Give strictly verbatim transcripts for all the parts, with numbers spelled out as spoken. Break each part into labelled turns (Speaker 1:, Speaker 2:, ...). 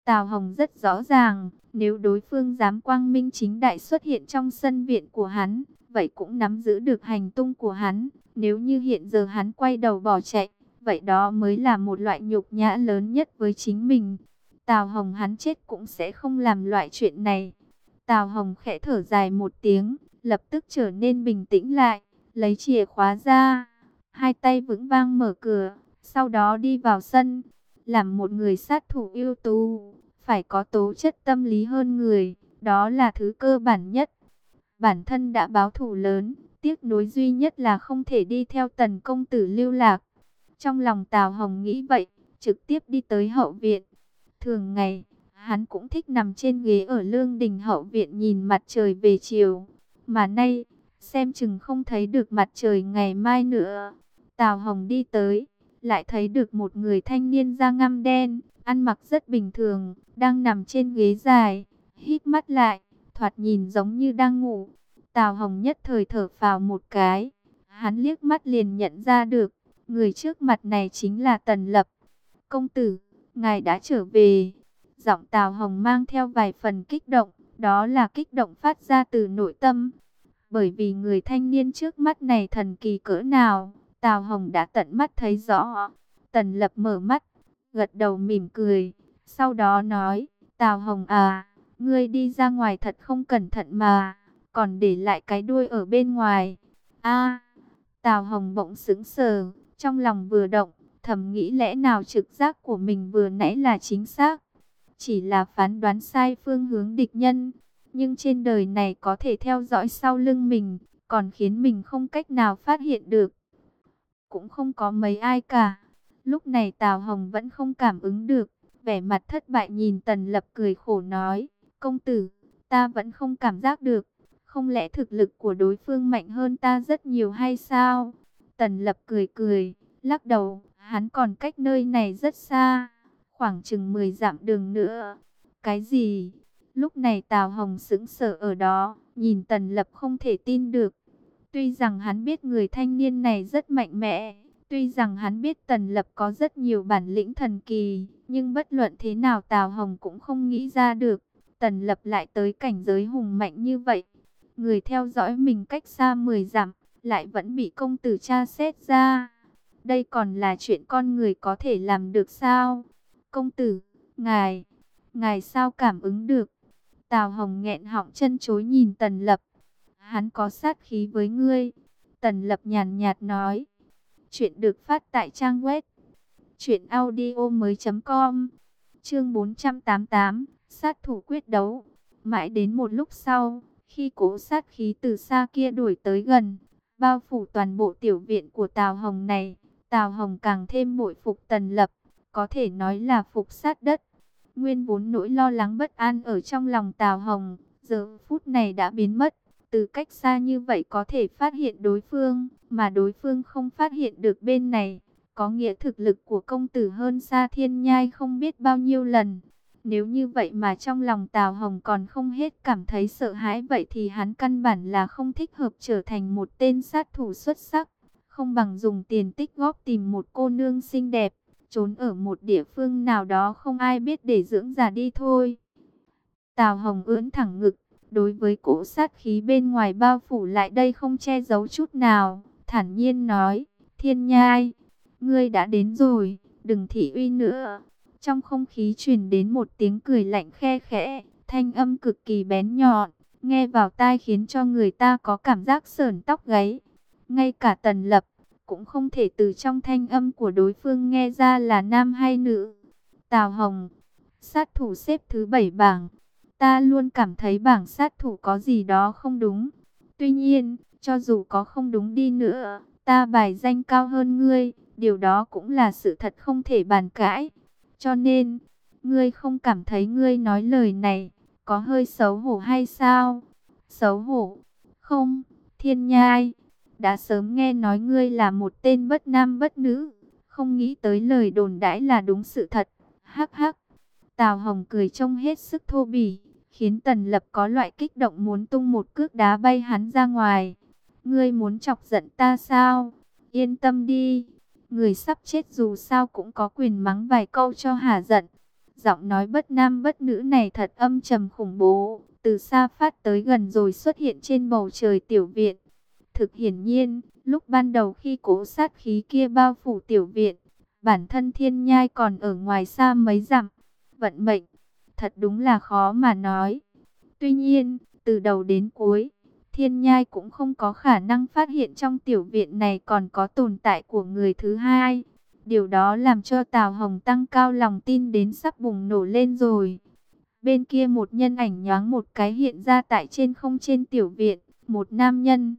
Speaker 1: Tào Hồng rất rõ ràng, nếu đối phương dám quang minh chính đại xuất hiện trong sân viện của hắn, vậy cũng nắm giữ được hành tung của hắn. Nếu như hiện giờ hắn quay đầu bỏ chạy, vậy đó mới là một loại nhục nhã lớn nhất với chính mình. Tào Hồng hắn chết cũng sẽ không làm loại chuyện này. Tào Hồng khẽ thở dài một tiếng, lập tức trở nên bình tĩnh lại, lấy chìa khóa ra, hai tay vững vang mở cửa, sau đó đi vào sân. Làm một người sát thủ ưu tú, phải có tố chất tâm lý hơn người, đó là thứ cơ bản nhất. Bản thân đã báo thù lớn, tiếc nuối duy nhất là không thể đi theo Tần công tử lưu lạc. Trong lòng Tào Hồng nghĩ vậy, trực tiếp đi tới hậu viện. Thường ngày, hắn cũng thích nằm trên ghế ở lương đình hậu viện nhìn mặt trời về chiều. Mà nay, xem chừng không thấy được mặt trời ngày mai nữa. Tào Hồng đi tới, lại thấy được một người thanh niên da ngăm đen, ăn mặc rất bình thường, đang nằm trên ghế dài, hít mắt lại, thoạt nhìn giống như đang ngủ. Tào Hồng nhất thời thở phào một cái, hắn liếc mắt liền nhận ra được, người trước mặt này chính là Tần Lập. Công tử, ngài đã trở về. Giọng Tào Hồng mang theo vài phần kích động, đó là kích động phát ra từ nội tâm. Bởi vì người thanh niên trước mắt này thần kỳ cỡ nào, Tào Hồng đã tận mắt thấy rõ. Tần Lập mở mắt, gật đầu mỉm cười, sau đó nói, Tào Hồng à, ngươi đi ra ngoài thật không cẩn thận mà, còn để lại cái đuôi ở bên ngoài. A, Tào Hồng bỗng sững sờ, trong lòng vừa động, thầm nghĩ lẽ nào trực giác của mình vừa nãy là chính xác, chỉ là phán đoán sai phương hướng địch nhân. Nhưng trên đời này có thể theo dõi sau lưng mình, còn khiến mình không cách nào phát hiện được, cũng không có mấy ai cả. Lúc này Tào Hồng vẫn không cảm ứng được, vẻ mặt thất bại nhìn Tần Lập cười khổ nói, công tử, ta vẫn không cảm giác được, không lẽ thực lực của đối phương mạnh hơn ta rất nhiều hay sao? Tần Lập cười cười, lắc đầu, hắn còn cách nơi này rất xa, khoảng chừng mười dặm đường nữa. Cái gì? Lúc này Tào Hồng sững sờ ở đó, nhìn Tần Lập không thể tin được. Tuy rằng hắn biết người thanh niên này rất mạnh mẽ, tuy rằng hắn biết Tần Lập có rất nhiều bản lĩnh thần kỳ, nhưng bất luận thế nào Tào Hồng cũng không nghĩ ra được, Tần Lập lại tới cảnh giới hùng mạnh như vậy. Người theo dõi mình cách xa mười dặm, lại vẫn bị công tử tra xét ra. Đây còn là chuyện con người có thể làm được sao? Công tử, ngài, ngài sao cảm ứng được? Tào Hồng nghẹn họng chân chối nhìn Tần Lập. Hắn có sát khí với ngươi. Tần Lập nhàn nhạt nói. Chuyện được phát tại trang web truyện audio mới chấm com. Chương bốn trăm tám mươi tám, sát thủ quyết đấu. Mãi đến một lúc sau, khi cỗ sát khí từ xa kia đuổi tới gần, bao phủ toàn bộ tiểu viện của Tào Hồng này, Tào Hồng càng thêm bội phục Tần Lập, có thể nói là phục sát đất. Nguyên vốn nỗi lo lắng bất an ở trong lòng Tào Hồng, giờ phút này đã biến mất. Từ cách xa như vậy có thể phát hiện đối phương, mà đối phương không phát hiện được bên này, có nghĩa thực lực của công tử hơn xa Thiên Nhai không biết bao nhiêu lần. Nếu như vậy mà trong lòng Tào Hồng còn không hết cảm thấy sợ hãi, vậy thì hắn căn bản là không thích hợp trở thành một tên sát thủ xuất sắc. Không bằng dùng tiền tích góp tìm một cô nương xinh đẹp, trốn ở một địa phương nào đó không ai biết để dưỡng già đi thôi. Tào Hồng ưỡn thẳng ngực, đối với cỗ sát khí bên ngoài bao phủ lại đây không che giấu chút nào, thản nhiên nói, Thiên Nhai, ngươi đã đến rồi, đừng thị uy nữa. Trong không khí truyền đến một tiếng cười lạnh khe khẽ, thanh âm cực kỳ bén nhọn, nghe vào tai khiến cho người ta có cảm giác sởn tóc gáy. Ngay cả Tần Lập cũng không thể từ trong thanh âm của đối phương nghe ra là nam hay nữ. Tào Hồng, sát thủ xếp thứ bảy bảng. Ta luôn cảm thấy bảng sát thủ có gì đó không đúng. Tuy nhiên, cho dù có không đúng đi nữa, ta bài danh cao hơn ngươi, điều đó cũng là sự thật không thể bàn cãi. Cho nên, ngươi không cảm thấy ngươi nói lời này có hơi xấu hổ hay sao? Xấu hổ? Không, Thiên Nhai, đã sớm nghe nói ngươi là một tên bất nam bất nữ, không nghĩ tới lời đồn đãi là đúng sự thật. Hắc hắc. Tào Hồng cười trông hết sức thô bỉ, khiến Tần Lập có loại kích động muốn tung một cước đá bay hắn ra ngoài. Ngươi muốn chọc giận ta sao? Yên tâm đi, người sắp chết dù sao cũng có quyền mắng vài câu cho hả giận. giọng nói bất nam bất nữ này thật âm trầm khủng bố, từ xa phát tới gần rồi xuất hiện trên bầu trời tiểu viện. Thực hiển nhiên, lúc ban đầu khi cố sát khí kia bao phủ tiểu viện, bản thân Thiên Nhai còn ở ngoài xa mấy dặm. Vận mệnh, thật đúng là khó mà nói. Tuy nhiên, từ đầu đến cuối, Thiên Nhai cũng không có khả năng phát hiện trong tiểu viện này còn có tồn tại của người thứ hai. Điều đó làm cho Tào Hồng tăng cao lòng tin đến sắp bùng nổ lên rồi. Bên kia một nhân ảnh nhoáng một cái hiện ra tại trên không trên tiểu viện, một nam nhân.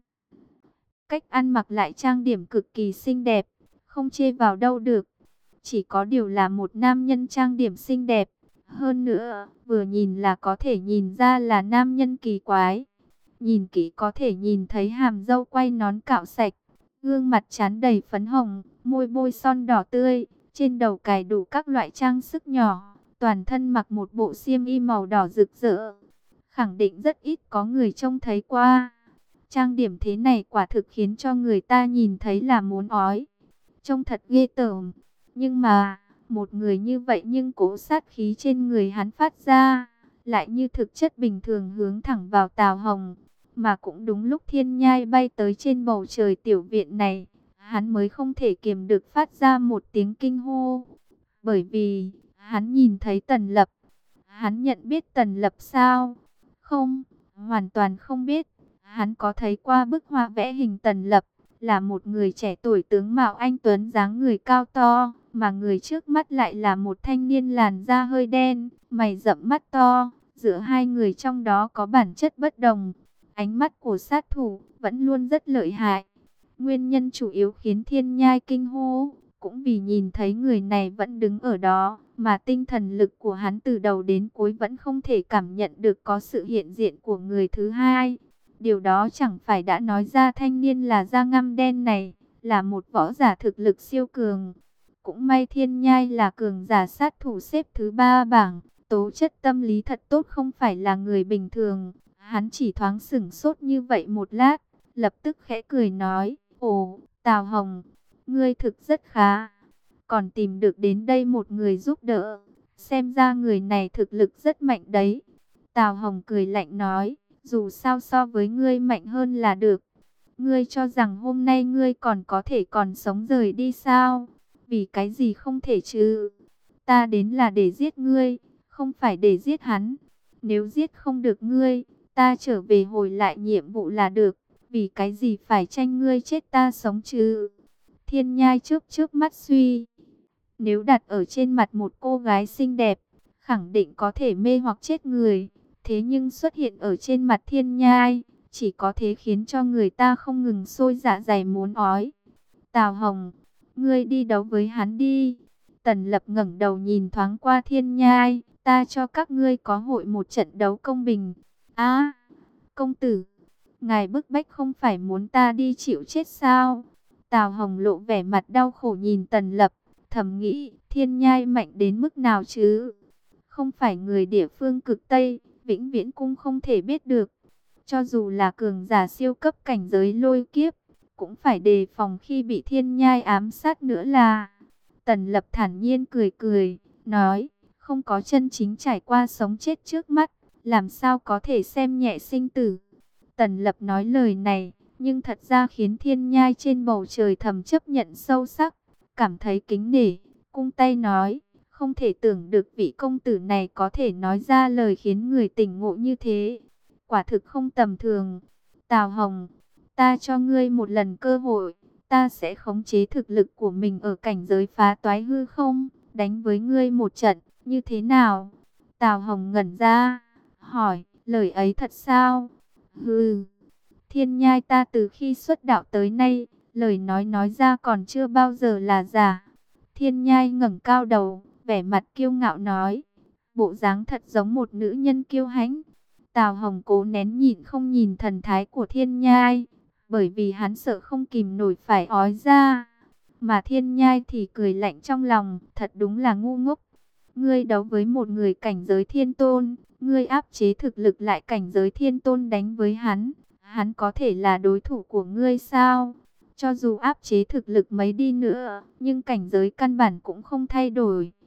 Speaker 1: Cách ăn mặc lại trang điểm cực kỳ xinh đẹp, không chê vào đâu được. Chỉ có điều là một nam nhân trang điểm xinh đẹp. Hơn nữa, vừa nhìn là có thể nhìn ra là nam nhân kỳ quái. Nhìn kỹ có thể nhìn thấy hàm râu quay nón cạo sạch, gương mặt trán đầy phấn hồng, môi bôi son đỏ tươi, trên đầu cài đủ các loại trang sức nhỏ, toàn thân mặc một bộ xiêm y màu đỏ rực rỡ. Khẳng định rất ít có người trông thấy qua. Trang điểm thế này quả thực khiến cho người ta nhìn thấy là muốn ói. Trông thật ghê tởm. Nhưng mà, một người như vậy nhưng cố sát khí trên người hắn phát ra, lại như thực chất bình thường hướng thẳng vào Tào Hồng. Mà cũng đúng lúc Thiên Nhai bay tới trên bầu trời tiểu viện này, hắn mới không thể kiềm được phát ra một tiếng kinh hô. Bởi vì, hắn nhìn thấy Tần Lập. Hắn nhận biết Tần Lập sao? Không, hoàn toàn không biết. Hắn có thấy qua bức họa vẽ hình Tần Lập, là một người trẻ tuổi tướng mạo anh tuấn dáng người cao to, mà người trước mắt lại là một thanh niên làn da hơi đen, mày rậm mắt to. Giữa hai người trong đó có bản chất bất đồng. Ánh mắt của sát thủ vẫn luôn rất lợi hại. Nguyên nhân chủ yếu khiến Thiên Nhai kinh hô, cũng vì nhìn thấy người này vẫn đứng ở đó, mà tinh thần lực của hắn từ đầu đến cuối vẫn không thể cảm nhận được có sự hiện diện của người thứ hai. Điều đó chẳng phải đã nói ra thanh niên là da ngăm đen này, là một võ giả thực lực siêu cường. Cũng may Thiên Nhai là cường giả sát thủ xếp thứ ba bảng, tố chất tâm lý thật tốt không phải là người bình thường. Hắn chỉ thoáng sửng sốt như vậy một lát, lập tức khẽ cười nói, ồ, Tào Hồng, ngươi thực rất khá, còn tìm được đến đây một người giúp đỡ, xem ra người này thực lực rất mạnh đấy. Tào Hồng cười lạnh nói, dù sao so với ngươi mạnh hơn là được. Ngươi cho rằng hôm nay ngươi còn có thể còn sống rời đi sao? Vì cái gì không thể chứ? Ta đến là để giết ngươi, không phải để giết hắn. Nếu giết không được ngươi, ta trở về hồi lại nhiệm vụ là được. Vì cái gì phải tranh ngươi chết ta sống chứ? Thiên Nhai trước trước mắt suy. Nếu đặt ở trên mặt một cô gái xinh đẹp, khẳng định có thể mê hoặc chết người. Thế nhưng xuất hiện ở trên mặt Thiên Nhai, chỉ có thế khiến cho người ta không ngừng sôi dạ dày muốn ói. Tào Hồng, ngươi đi đấu với hắn đi. Tần Lập ngẩng đầu nhìn thoáng qua Thiên Nhai, ta cho các ngươi có hội một trận đấu công bình. Á, công tử, ngài bức bách không phải muốn ta đi chịu chết sao? Tào Hồng lộ vẻ mặt đau khổ nhìn Tần Lập, thầm nghĩ, Thiên Nhai mạnh đến mức nào chứ? Không phải người địa phương cực Tây, vĩnh viễn cũng không thể biết được. Cho dù là cường giả siêu cấp cảnh giới lôi kiếp, cũng phải đề phòng khi bị Thiên Nhai ám sát nữa là. Tần Lập thản nhiên cười cười, nói, không có chân chính trải qua sống chết trước mắt, làm sao có thể xem nhẹ sinh tử. Tần Lập nói lời này, nhưng thật ra khiến Thiên Nhai trên bầu trời thầm chấp nhận sâu sắc, cảm thấy kính nể, cung tay nói, không thể tưởng được vị công tử này có thể nói ra lời khiến người tỉnh ngộ như thế. Quả thực không tầm thường. Tào Hồng, ta cho ngươi một lần cơ hội, ta sẽ khống chế thực lực của mình ở cảnh giới phá toái hư không, đánh với ngươi một trận, như thế nào? Tào Hồng ngẩn ra, hỏi, lời ấy thật sao? Hừ, Thiên Nhai ta từ khi xuất đạo tới nay, lời nói nói ra còn chưa bao giờ là giả. Thiên Nhai ngẩng cao đầu, vẻ mặt kiêu ngạo nói, bộ dáng thật giống một nữ nhân kiêu hãnh. Tào Hồng cố nén nhịn không nhìn thần thái của Thiên Nhai, bởi vì hắn sợ không kìm nổi phải ói ra. Mà Thiên Nhai thì cười lạnh trong lòng, thật đúng là ngu ngốc. Ngươi đấu với một người cảnh giới thiên tôn, ngươi áp chế thực lực lại cảnh giới thiên tôn đánh với hắn, hắn có thể là đối thủ của ngươi sao? Cho dù áp chế thực lực mấy đi nữa, nhưng cảnh giới căn bản cũng không thay đổi.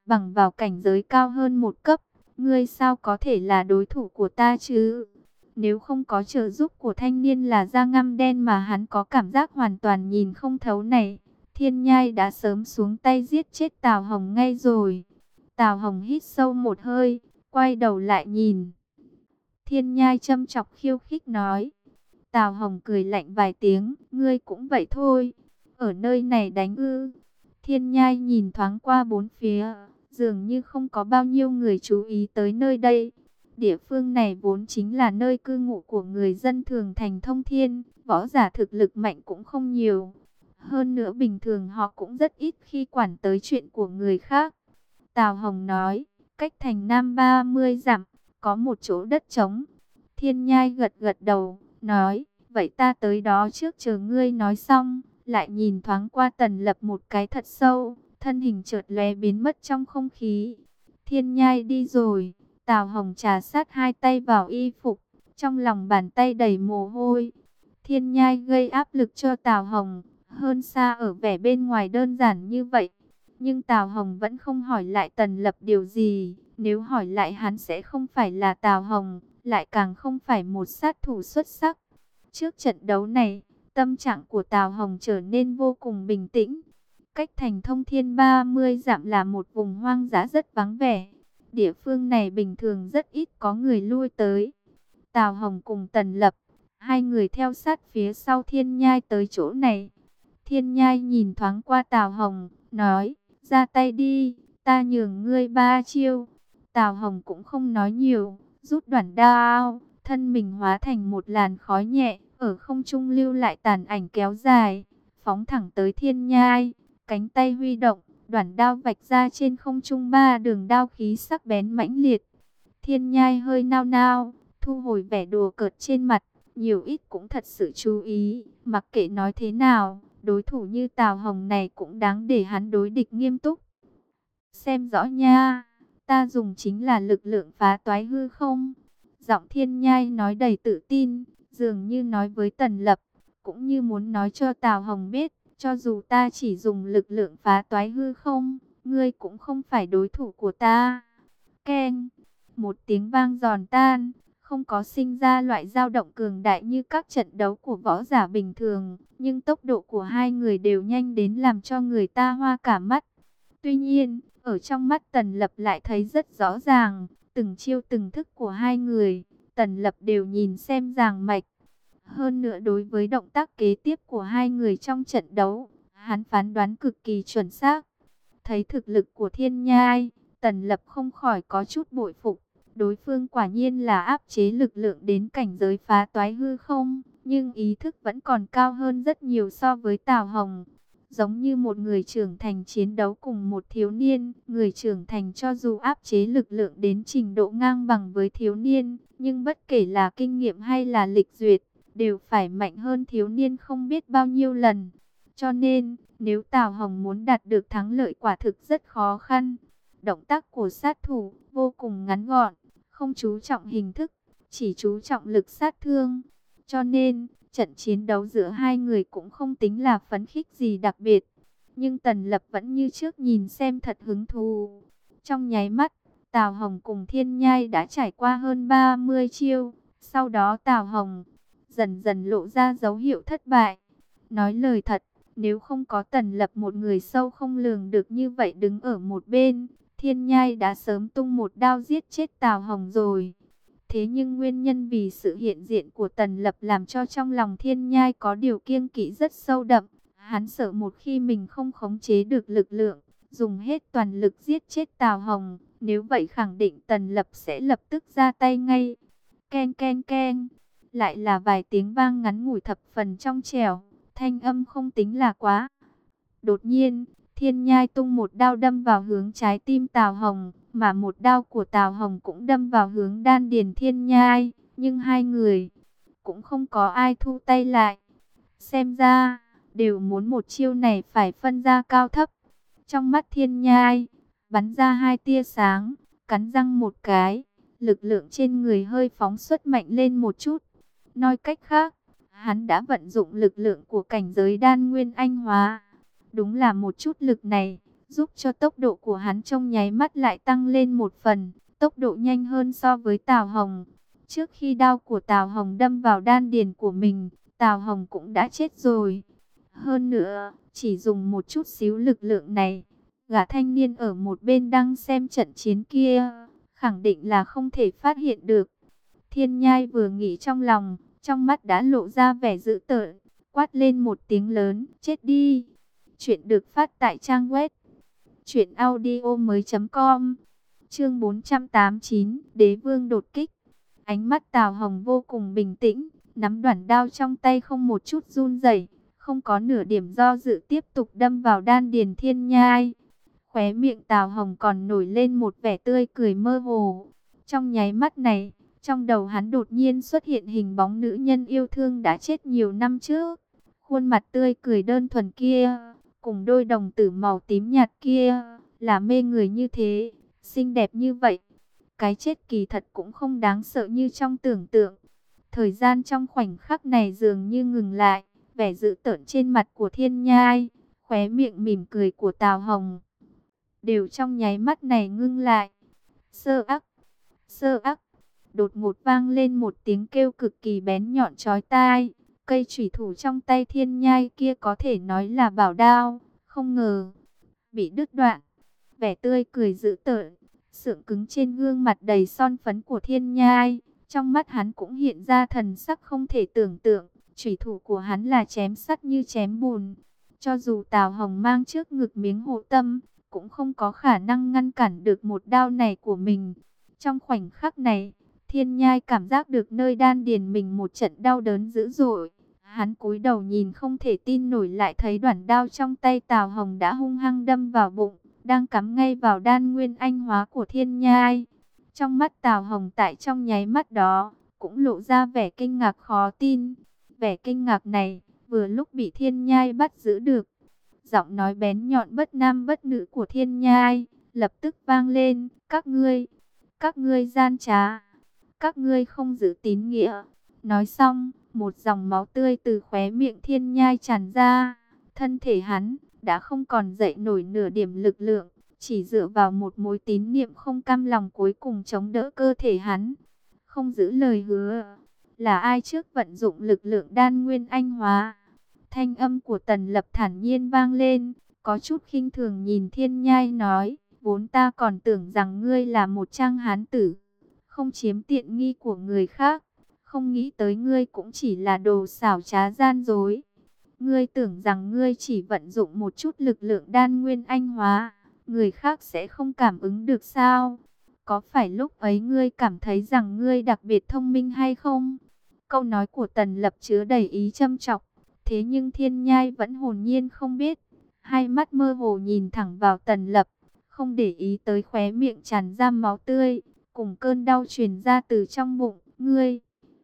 Speaker 1: bằng vào cảnh giới cao hơn một cấp, ngươi sao có thể là đối thủ của ta chứ? Nếu không có trợ giúp của thanh niên là da ngăm đen mà hắn có cảm giác hoàn toàn nhìn không thấu này, Thiên Nhai đã sớm xuống tay giết chết Tào Hồng ngay rồi. Tào Hồng hít sâu một hơi, quay đầu lại nhìn. Thiên Nhai châm chọc khiêu khích nói. Tào Hồng cười lạnh vài tiếng, ngươi cũng vậy thôi. Ở nơi này đánh ư? Thiên Nhai nhìn thoáng qua bốn phía, dường như không có bao nhiêu người chú ý tới nơi đây. Địa phương này vốn chính là nơi cư ngụ của người dân thường thành Thông Thiên, võ giả thực lực mạnh cũng không nhiều. Hơn nữa bình thường họ cũng rất ít khi quản tới chuyện của người khác. Tào Hồng nói, cách thành Nam ba mươi dặm, có một chỗ đất trống. Thiên Nhai gật gật đầu, nói, vậy ta tới đó trước chờ ngươi nói xong. Lại nhìn thoáng qua Tần Lập một cái thật sâu, thân hình chợt lóe biến mất trong không khí. Thiên Nhai đi rồi, Tào Hồng trà sát hai tay vào y phục, trong lòng bàn tay đầy mồ hôi. Thiên Nhai gây áp lực cho Tào Hồng, hơn xa ở vẻ bên ngoài đơn giản như vậy. Nhưng Tào Hồng vẫn không hỏi lại Tần Lập điều gì, nếu hỏi lại hắn sẽ không phải là Tào Hồng, lại càng không phải một sát thủ xuất sắc. Trước trận đấu này, tâm trạng của Tào Hồng trở nên vô cùng bình tĩnh. Cách thành Thông Thiên ba mươi dặm là một vùng hoang dã rất vắng vẻ. Địa phương này bình thường rất ít có người lui tới. Tào Hồng cùng Tần Lập, hai người theo sát phía sau Thiên Nhai tới chỗ này. Thiên Nhai nhìn thoáng qua Tào Hồng, nói, ra tay đi, ta nhường ngươi ba chiêu. Tào Hồng cũng không nói nhiều, rút đoạn đao, thân mình hóa thành một làn khói nhẹ, ở không trung lưu lại tàn ảnh kéo dài, phóng thẳng tới Thiên Nhai, cánh tay huy động, đoạn đao vạch ra trên không trung ba đường đao khí sắc bén mãnh liệt. Thiên Nhai hơi nao nao, thu hồi vẻ đùa cợt trên mặt, nhiều ít cũng thật sự chú ý, mặc kệ nói thế nào, đối thủ như Tào Hồng này cũng đáng để hắn đối địch nghiêm túc. Xem rõ nha, ta dùng chính là lực lượng phá toái hư không. Giọng Thiên Nhai nói đầy tự tin, dường như nói với Tần Lập, cũng như muốn nói cho Tào Hồng biết, cho dù ta chỉ dùng lực lượng phá toái hư không, ngươi cũng không phải đối thủ của ta. Keng, một tiếng vang giòn tan, không có sinh ra loại dao động cường đại như các trận đấu của võ giả bình thường, nhưng tốc độ của hai người đều nhanh đến làm cho người ta hoa cả mắt. Tuy nhiên, ở trong mắt Tần Lập lại thấy rất rõ ràng, từng chiêu từng thức của hai người, Tần Lập đều nhìn xem ràng mạch. Hơn nữa đối với động tác kế tiếp của hai người trong trận đấu, hắn phán đoán cực kỳ chuẩn xác. Thấy thực lực của Thiên Nhai, Tần Lập không khỏi có chút bội phục. Đối phương quả nhiên là áp chế lực lượng đến cảnh giới phá toái hư không, nhưng ý thức vẫn còn cao hơn rất nhiều so với Tào Hồng. Giống như một người trưởng thành chiến đấu cùng một thiếu niên, người trưởng thành cho dù áp chế lực lượng đến trình độ ngang bằng với thiếu niên, nhưng bất kể là kinh nghiệm hay là lịch duyệt, đều phải mạnh hơn thiếu niên không biết bao nhiêu lần. Cho nên, nếu Tào Hồng muốn đạt được thắng lợi quả thực rất khó khăn. Động tác của sát thủ vô cùng ngắn gọn, không chú trọng hình thức, chỉ chú trọng lực sát thương. Cho nên, trận chiến đấu giữa hai người cũng không tính là phấn khích gì đặc biệt. Nhưng Tần Lập vẫn như trước nhìn xem thật hứng thú. Trong nháy mắt, Tào Hồng cùng Thiên Nhai đã trải qua hơn ba mươi chiêu. Sau đó Tào Hồng dần dần lộ ra dấu hiệu thất bại. Nói lời thật, nếu không có Tần Lập một người sâu không lường được như vậy đứng ở một bên, Thiên Nhai đã sớm tung một đao giết chết Tào Hồng rồi. Thế nhưng nguyên nhân vì sự hiện diện của Tần Lập làm cho trong lòng Thiên Nhai có điều kiêng kỵ rất sâu đậm. Hắn sợ một khi mình không khống chế được lực lượng, dùng hết toàn lực giết chết Tào Hồng, nếu vậy khẳng định Tần Lập sẽ lập tức ra tay ngay. Ken ken ken, lại là vài tiếng vang ngắn ngủi thập phần trong trẻo, thanh âm không tính là quá. Đột nhiên, Thiên Nhai tung một đao đâm vào hướng trái tim Tào Hồng, mà một đao của Tào Hồng cũng đâm vào hướng đan điền Thiên Nhai, nhưng hai người cũng không có ai thu tay lại. Xem ra, đều muốn một chiêu này phải phân ra cao thấp. Trong mắt Thiên Nhai, bắn ra hai tia sáng, cắn răng một cái, lực lượng trên người hơi phóng xuất mạnh lên một chút. Nói cách khác, hắn đã vận dụng lực lượng của cảnh giới đan nguyên anh hóa. Đúng là một chút lực này, giúp cho tốc độ của hắn trong nháy mắt lại tăng lên một phần, tốc độ nhanh hơn so với Tào Hồng. Trước khi đao của Tào Hồng đâm vào đan điền của mình, Tào Hồng cũng đã chết rồi. Hơn nữa, chỉ dùng một chút xíu lực lượng này, gã thanh niên ở một bên đang xem trận chiến kia, khẳng định là không thể phát hiện được. Thiên Nhai vừa nghĩ trong lòng, trong mắt đã lộ ra vẻ dữ tợn, quát lên một tiếng lớn, chết đi. Chuyện được phát tại trang web truyện audio mới chấm com. Chương bốn trăm tám mươi chín, Đế Vương đột kích. Ánh mắt Tào Hồng vô cùng bình tĩnh, nắm đoản đao trong tay không một chút run rẩy, không có nửa điểm do dự, tiếp tục đâm vào đan điền Thiên Nhai. Khóe miệng Tào Hồng còn nổi lên một vẻ tươi cười mơ hồ. Trong nháy mắt này, trong đầu hắn đột nhiên xuất hiện hình bóng nữ nhân yêu thương đã chết nhiều năm trước. Khuôn mặt tươi cười đơn thuần kia, cùng đôi đồng tử màu tím nhạt kia, là mê người như thế, xinh đẹp như vậy. Cái chết kỳ thật cũng không đáng sợ như trong tưởng tượng. Thời gian trong khoảnh khắc này dường như ngừng lại, vẻ dữ tợn trên mặt của Thiên Nhai, khóe miệng mỉm cười của Tào Hồng, đều trong nháy mắt này ngưng lại. Sơ ắc, sơ ắc, đột ngột vang lên một tiếng kêu cực kỳ bén nhọn chói tai. Cây chủy thủ trong tay Thiên Nhai kia có thể nói là bảo đao, không ngờ bị đứt đoạn. Vẻ tươi cười dữ tợn, sượng cứng trên gương mặt đầy son phấn của Thiên Nhai, trong mắt hắn cũng hiện ra thần sắc không thể tưởng tượng. Chủy thủ của hắn là chém sắt như chém bùn, cho dù Tào Hồng mang trước ngực miếng hộ tâm, cũng không có khả năng ngăn cản được một đao này của mình. Trong khoảnh khắc này, Thiên Nhai cảm giác được nơi đan điền mình một trận đau đớn dữ dội. Hắn cúi đầu nhìn không thể tin nổi, lại thấy đoản đao trong tay Tào Hồng đã hung hăng đâm vào bụng, đang cắm ngay vào đan nguyên anh hóa của Thiên Nhai. Trong mắt Tào Hồng tại trong nháy mắt đó, cũng lộ ra vẻ kinh ngạc khó tin. Vẻ kinh ngạc này, vừa lúc bị Thiên Nhai bắt giữ được. Giọng nói bén nhọn bất nam bất nữ của Thiên Nhai, lập tức vang lên, các ngươi, các ngươi gian trá, các ngươi không giữ tín nghĩa. Nói xong, một dòng máu tươi từ khóe miệng Thiên Nhai tràn ra. Thân thể hắn đã không còn dậy nổi nửa điểm lực lượng, chỉ dựa vào một mối tín niệm không cam lòng cuối cùng chống đỡ cơ thể hắn. Không giữ lời hứa, là ai trước vận dụng lực lượng đan nguyên anh hóa? Thanh âm của Tần Lập thản nhiên vang lên, có chút khinh thường nhìn Thiên Nhai nói, vốn ta còn tưởng rằng ngươi là một trang hán tử, không chiếm tiện nghi của người khác, không nghĩ tới ngươi cũng chỉ là đồ xảo trá gian dối. Ngươi tưởng rằng ngươi chỉ vận dụng một chút lực lượng đan nguyên anh hóa, người khác sẽ không cảm ứng được sao? Có phải lúc ấy ngươi cảm thấy rằng ngươi đặc biệt thông minh hay không? Câu nói của Tần Lập chứa đầy ý châm chọc, thế nhưng Thiên Nhai vẫn hồn nhiên không biết. Hai mắt mơ hồ nhìn thẳng vào Tần Lập, không để ý tới khóe miệng tràn ra máu tươi, cùng cơn đau truyền ra từ trong bụng. Ngươi,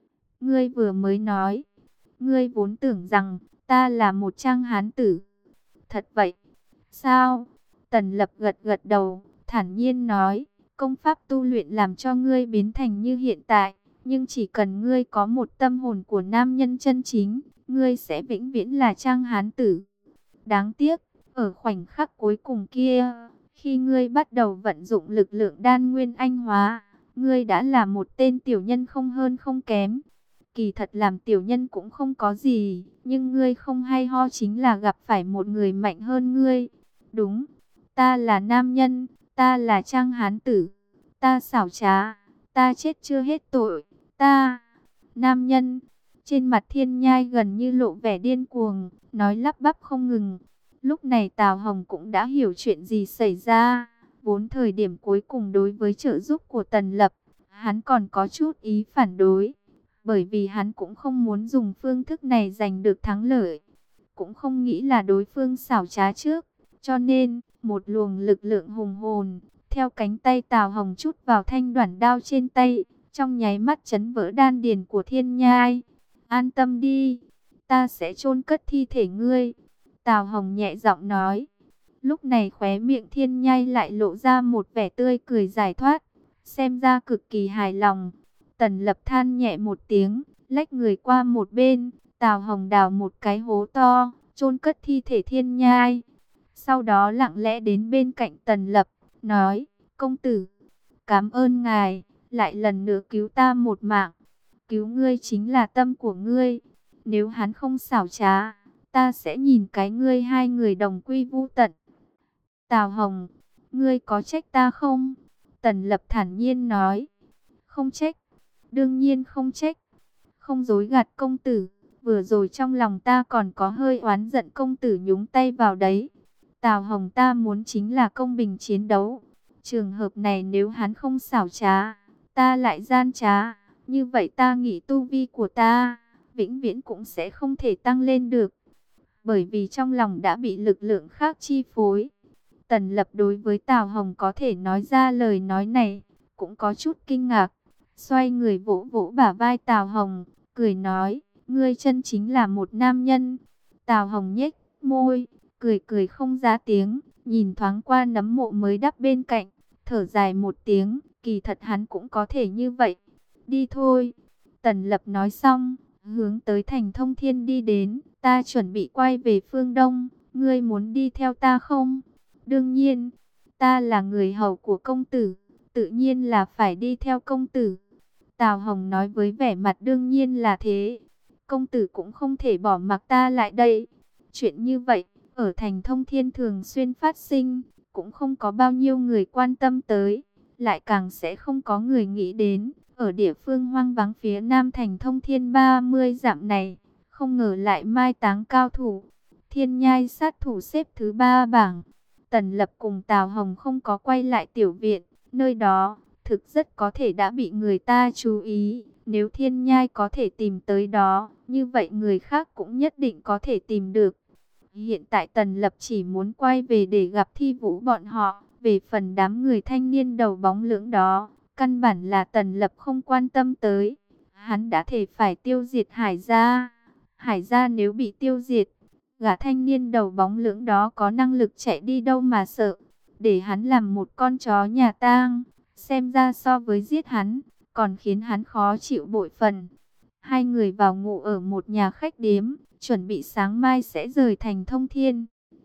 Speaker 1: ngươi vừa mới nói, ngươi vốn tưởng rằng ta là một trang hán tử. Thật vậy? Sao? Tần Lập gật gật đầu, thản nhiên nói, công pháp tu luyện làm cho ngươi biến thành như hiện tại, nhưng chỉ cần ngươi có một tâm hồn của nam nhân chân chính, ngươi sẽ vĩnh viễn là trang hán tử. Đáng tiếc, ở khoảnh khắc cuối cùng kia, khi ngươi bắt đầu vận dụng lực lượng đan nguyên anh hóa, ngươi đã là một tên tiểu nhân không hơn không kém. Kỳ thật làm tiểu nhân cũng không có gì, nhưng ngươi không hay ho chính là gặp phải một người mạnh hơn ngươi. Đúng, ta là nam nhân, ta là trang hán tử, ta xảo trá, ta chết chưa hết tội, ta, nam nhân. Trên mặt Thiên Nhai gần như lộ vẻ điên cuồng, nói lắp bắp không ngừng. Lúc này Tào Hồng cũng đã hiểu chuyện gì xảy ra. Vốn thời điểm cuối cùng đối với trợ giúp của Tần Lập, hắn còn có chút ý phản đối. Bởi vì hắn cũng không muốn dùng phương thức này giành được thắng lợi. Cũng không nghĩ là đối phương xảo trá trước. Cho nên, một luồng lực lượng hùng hồn, theo cánh tay Tào Hồng chút vào thanh đoản đao trên tay, trong nháy mắt chấn vỡ đan điền của Thiên Nhai. An tâm đi, ta sẽ chôn cất thi thể ngươi. Tào Hồng nhẹ giọng nói. Lúc này khóe miệng Thiên Nhai lại lộ ra một vẻ tươi cười giải thoát, xem ra cực kỳ hài lòng. Tần Lập than nhẹ một tiếng, lách người qua một bên. Tào Hồng đào một cái hố to, chôn cất thi thể Thiên Nhai. Sau đó lặng lẽ đến bên cạnh Tần Lập, nói, công tử, cảm ơn ngài, lại lần nữa cứu ta một mạng. Cứu ngươi chính là tâm của ngươi. Nếu hắn không xảo trá, ta sẽ nhìn cái ngươi hai người đồng quy vu tận. Tào Hồng, ngươi có trách ta không? Tần Lập thản nhiên nói, không trách, đương nhiên không trách. Không dối gạt công tử, vừa rồi trong lòng ta còn có hơi oán giận công tử nhúng tay vào đấy. Tào Hồng, ta muốn chính là công bình chiến đấu. Trường hợp này nếu hắn không xảo trá, ta lại gian trá, như vậy ta nghĩ tu vi của ta vĩnh viễn cũng sẽ không thể tăng lên được. Bởi vì trong lòng đã bị lực lượng khác chi phối. Tần Lập đối với Tào Hồng có thể nói ra lời nói này, cũng có chút kinh ngạc. Xoay người vỗ vỗ bả vai Tào Hồng, cười nói, ngươi chân chính là một nam nhân. Tào Hồng nhếch môi, cười cười không ra tiếng, nhìn thoáng qua nấm mộ mới đắp bên cạnh, thở dài một tiếng, kỳ thật hắn cũng có thể như vậy. Đi thôi. Tần Lập nói xong, hướng tới thành Thông Thiên đi đến, ta chuẩn bị quay về phương Đông, ngươi muốn đi theo ta không? Đương nhiên, ta là người hầu của công tử, tự nhiên là phải đi theo công tử. Tào Hồng nói với vẻ mặt đương nhiên là thế. Công tử cũng không thể bỏ mặc ta lại đây. Chuyện như vậy, ở thành Thông Thiên thường xuyên phát sinh, cũng không có bao nhiêu người quan tâm tới. Lại càng sẽ không có người nghĩ đến, ở địa phương hoang vắng phía nam thành Thông Thiên ba mươi dặm này, không ngờ lại mai táng cao thủ. Thiên nhai sát thủ xếp thứ ba bảng. Tần Lập cùng Tào Hồng không có quay lại tiểu viện, nơi đó thực rất có thể đã bị người ta chú ý. Nếu thiên nhai có thể tìm tới đó, như vậy người khác cũng nhất định có thể tìm được. Hiện tại Tần Lập chỉ muốn quay về để gặp Thi Vũ bọn họ. Về phần đám người thanh niên đầu bóng lưỡng đó, căn bản là Tần Lập không quan tâm tới. Hắn đã thể phải tiêu diệt Hải gia. Hải gia nếu bị tiêu diệt, gã thanh niên đầu bóng lưỡng đó có năng lực chạy đi đâu mà sợ. Để hắn làm một con chó nhà tang, xem ra so với giết hắn, còn khiến hắn khó chịu bội phần. Hai người vào ngủ ở một nhà khách điếm, chuẩn bị sáng mai sẽ rời thành Thông Thiên.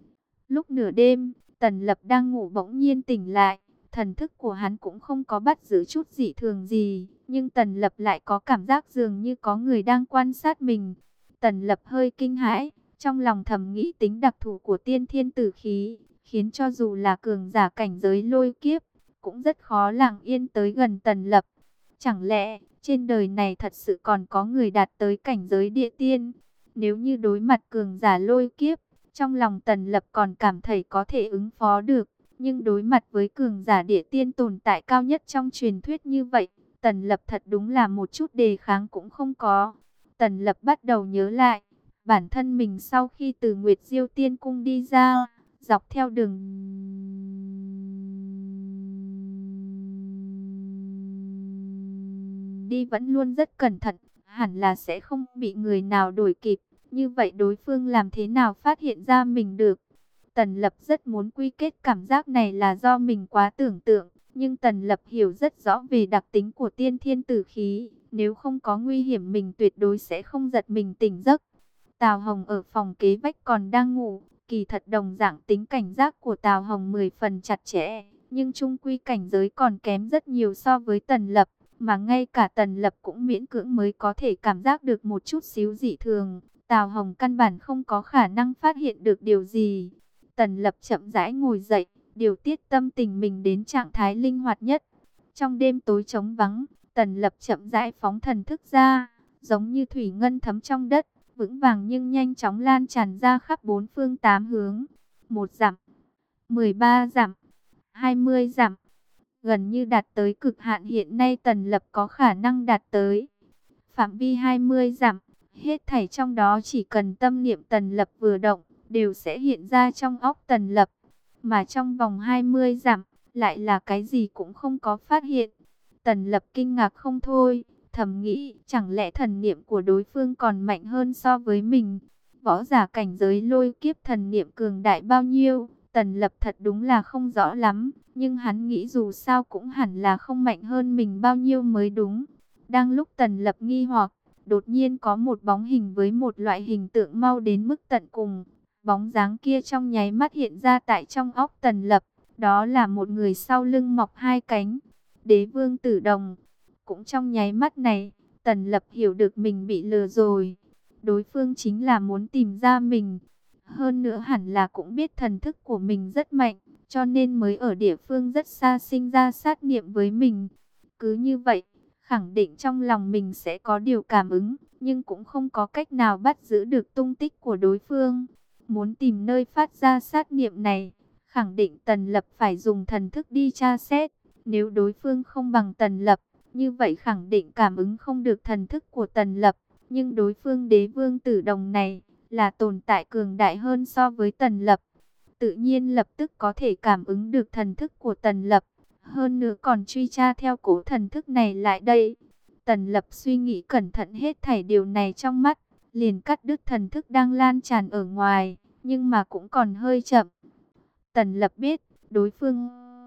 Speaker 1: Lúc nửa đêm, Tần Lập đang ngủ bỗng nhiên tỉnh lại. Thần thức của hắn cũng không có bắt giữ chút dị thường gì, nhưng Tần Lập lại có cảm giác dường như có người đang quan sát mình. Tần Lập hơi kinh hãi, trong lòng thầm nghĩ tính đặc thù của tiên thiên tử khí, khiến cho dù là cường giả cảnh giới lôi kiếp, cũng rất khó lặng yên tới gần Tần Lập. Chẳng lẽ, trên đời này thật sự còn có người đạt tới cảnh giới địa tiên? Nếu như đối mặt cường giả lôi kiếp, trong lòng Tần Lập còn cảm thấy có thể ứng phó được. Nhưng đối mặt với cường giả địa tiên tồn tại cao nhất trong truyền thuyết như vậy, Tần Lập thật đúng là một chút đề kháng cũng không có. Tần Lập bắt đầu nhớ lại, bản thân mình sau khi từ Nguyệt Diêu Tiên Cung đi ra, dọc theo đường đi vẫn luôn rất cẩn thận, hẳn là sẽ không bị người nào đuổi kịp. Như vậy đối phương làm thế nào phát hiện ra mình được? Tần Lập rất muốn quy kết cảm giác này là do mình quá tưởng tượng, nhưng Tần Lập hiểu rất rõ về đặc tính của tiên thiên tử khí, nếu không có nguy hiểm mình tuyệt đối sẽ không giật mình tỉnh giấc. Tào Hồng ở phòng kế vách còn đang ngủ, kỳ thật đồng dạng tính cảnh giác của Tào Hồng mười phần chặt chẽ, nhưng chung quy cảnh giới còn kém rất nhiều so với Tần Lập, mà ngay cả Tần Lập cũng miễn cưỡng mới có thể cảm giác được một chút xíu dị thường. Tào Hồng căn bản không có khả năng phát hiện được điều gì. Tần Lập chậm rãi ngồi dậy, điều tiết tâm tình mình đến trạng thái linh hoạt nhất. Trong đêm tối trống vắng, Tần Lập chậm rãi phóng thần thức ra, giống như thủy ngân thấm trong đất, vững vàng nhưng nhanh chóng lan tràn ra khắp bốn phương tám hướng. Một dặm, mười ba dặm, hai mươi dặm, gần như đạt tới cực hạn hiện nay Tần Lập có khả năng đạt tới. Phạm vi hai mươi dặm, hết thảy trong đó chỉ cần tâm niệm Tần Lập vừa động, đều sẽ hiện ra trong óc Tần Lập. Mà trong vòng hai mươi dặm, lại là cái gì cũng không có phát hiện. Tần Lập kinh ngạc không thôi, thầm nghĩ, chẳng lẽ thần niệm của đối phương còn mạnh hơn so với mình? Võ giả cảnh giới lôi kiếp thần niệm cường đại bao nhiêu, Tần Lập thật đúng là không rõ lắm, nhưng hắn nghĩ dù sao cũng hẳn là không mạnh hơn mình bao nhiêu mới đúng. Đang lúc Tần Lập nghi hoặc, đột nhiên có một bóng hình với một loại hình tượng mau đến mức tận cùng, Bóng dáng kia trong nháy mắt hiện ra tại trong óc Tần Lập, đó là một người sau lưng mọc hai cánh, Đế Vương Tử Đồng. Cũng trong nháy mắt này, Tần Lập hiểu được mình bị lừa rồi. Đối phương chính là muốn tìm ra mình. Hơn nữa hẳn là cũng biết thần thức của mình rất mạnh, cho nên mới ở địa phương rất xa sinh ra sát niệm với mình. Cứ như vậy, khẳng định trong lòng mình sẽ có điều cảm ứng, nhưng cũng không có cách nào bắt giữ được tung tích của đối phương. Muốn tìm nơi phát ra sát niệm này, khẳng định Tần Lập phải dùng thần thức đi tra xét. Nếu đối phương không bằng Tần Lập, như vậy khẳng định cảm ứng không được thần thức của Tần Lập. Nhưng đối phương Đế Vương Tử Đồng này là tồn tại cường đại hơn so với Tần Lập. Tự nhiên lập tức có thể cảm ứng được thần thức của Tần Lập. Hơn nữa còn truy tra theo cố thần thức này lại đây. Tần Lập suy nghĩ cẩn thận hết thảy điều này trong mắt, liền cắt đứt thần thức đang lan tràn ở ngoài, nhưng mà cũng còn hơi chậm. Tần Lập biết, đối phương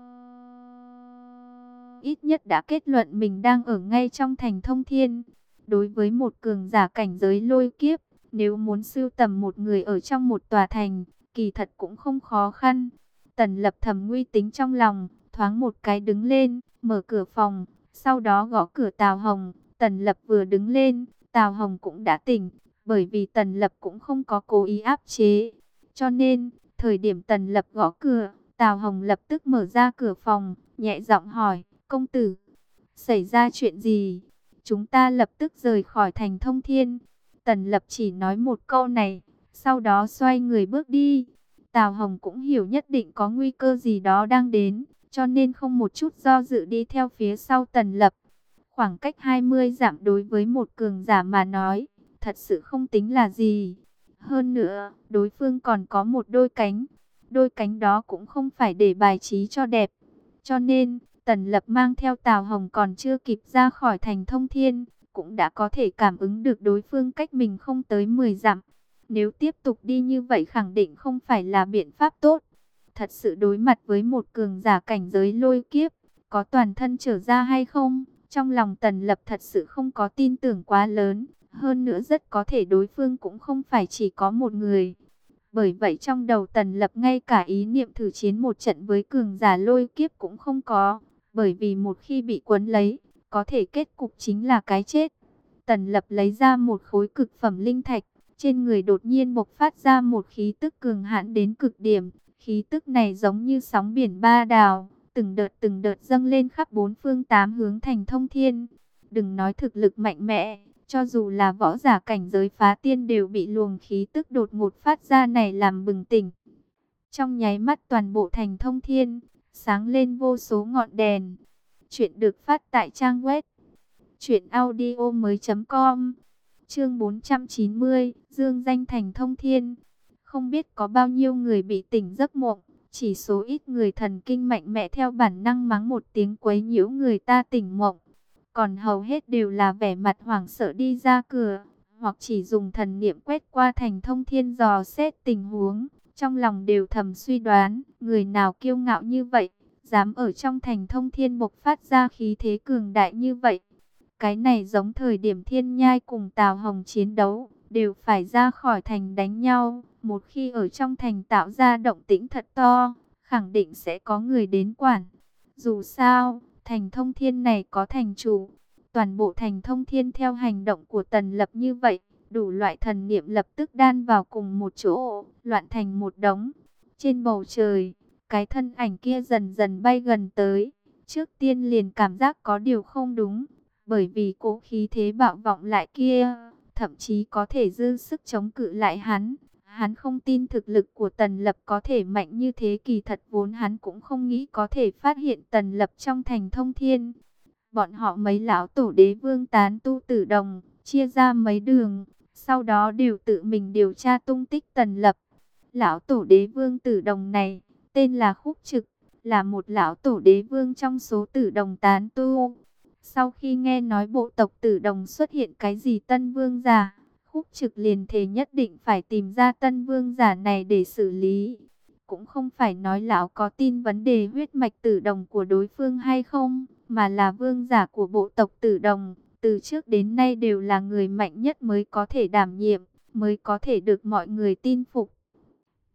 Speaker 1: ít nhất đã kết luận mình đang ở ngay trong thành Thông Thiên. Đối với một cường giả cảnh giới lôi kiếp, nếu muốn sưu tầm một người ở trong một tòa thành, kỳ thật cũng không khó khăn. Tần Lập thầm nguy tính trong lòng, thoáng một cái đứng lên, mở cửa phòng, sau đó gõ cửa Tào Hồng. Tần Lập vừa đứng lên, Tào Hồng cũng đã tỉnh, bởi vì Tần Lập cũng không có cố ý áp chế. Cho nên, thời điểm Tần Lập gõ cửa, Tào Hồng lập tức mở ra cửa phòng, nhẹ giọng hỏi, công tử, xảy ra chuyện gì? Chúng ta lập tức rời khỏi thành Thông Thiên. Tần Lập chỉ nói một câu này, sau đó xoay người bước đi. Tào Hồng cũng hiểu nhất định có nguy cơ gì đó đang đến, cho nên không một chút do dự đi theo phía sau Tần Lập. Khoảng cách hai mươi dặm đối với một cường giả mà nói, thật sự không tính là gì. Hơn nữa, đối phương còn có một đôi cánh. Đôi cánh đó cũng không phải để bài trí cho đẹp. Cho nên, Tần Lập mang theo Tào Hồng còn chưa kịp ra khỏi thành Thông Thiên, cũng đã có thể cảm ứng được đối phương cách mình không tới mười dặm. Nếu tiếp tục đi như vậy khẳng định không phải là biện pháp tốt. Thật sự đối mặt với một cường giả cảnh giới lôi kiếp, có toàn thân trở ra hay không? Trong lòng Tần Lập thật sự không có tin tưởng quá lớn. Hơn nữa rất có thể đối phương cũng không phải chỉ có một người. Bởi vậy trong đầu Tần Lập ngay cả ý niệm thử chiến một trận với cường giả lôi kiếp cũng không có. Bởi vì một khi bị quấn lấy, có thể kết cục chính là cái chết. Tần Lập lấy ra một khối cực phẩm linh thạch. Trên người đột nhiên bộc phát ra một khí tức cường hãn đến cực điểm. Khí tức này giống như sóng biển ba đào, từng đợt từng đợt dâng lên khắp bốn phương tám hướng thành Thông Thiên. Đừng nói thực lực mạnh mẽ, cho dù là võ giả cảnh giới phá tiên đều bị luồng khí tức đột ngột phát ra này làm bừng tỉnh. Trong nháy mắt toàn bộ thành Thông Thiên sáng lên vô số ngọn đèn. Chuyện được phát tại trang web truyện audio mới chấm com. Chương bốn trăm chín mươi, dương danh thành Thông Thiên. Không biết có bao nhiêu người bị tỉnh giấc mộng, chỉ số ít người thần kinh mạnh mẽ theo bản năng mắng một tiếng quấy nhiễu người ta tỉnh mộng. Còn hầu hết đều là vẻ mặt hoảng sợ đi ra cửa, hoặc chỉ dùng thần niệm quét qua thành Thông Thiên dò xét tình huống. Trong lòng đều thầm suy đoán, người nào kiêu ngạo như vậy, dám ở trong thành Thông Thiên bộc phát ra khí thế cường đại như vậy. Cái này giống thời điểm Thiên Nhai cùng Tào Hồng chiến đấu, đều phải ra khỏi thành đánh nhau. Một khi ở trong thành tạo ra động tĩnh thật to, khẳng định sẽ có người đến quản. Dù sao, thành Thông Thiên này có thành chủ. Toàn bộ thành Thông Thiên theo hành động của Tần Lập như vậy, đủ loại thần niệm lập tức đan vào cùng một chỗ, loạn thành một đống. Trên bầu trời, cái thân ảnh kia dần dần bay gần tới. Trước tiên liền cảm giác có điều không đúng, bởi vì cỗ khí thế bạo vọng lại kia, thậm chí có thể dư sức chống cự lại hắn. Hắn không tin thực lực của Tần Lập có thể mạnh như thế, kỳ thật vốn hắn cũng không nghĩ có thể phát hiện Tần Lập trong thành Thông Thiên. Bọn họ mấy lão tổ đế vương tán tu tử đồng, chia ra mấy đường, sau đó đều tự mình điều tra tung tích Tần Lập. Lão tổ đế vương tử đồng này, tên là Khúc Trực, là một lão tổ đế vương trong số tử đồng tán tu. Sau khi nghe nói bộ tộc tử đồng xuất hiện cái gì tân vương giả, Khúc Trực liền thề nhất định phải tìm ra tân vương giả này để xử lý. Cũng không phải nói lão có tin vấn đề huyết mạch tử đồng của đối phương hay không, mà là vương giả của bộ tộc tử đồng, từ trước đến nay đều là người mạnh nhất mới có thể đảm nhiệm, mới có thể được mọi người tin phục.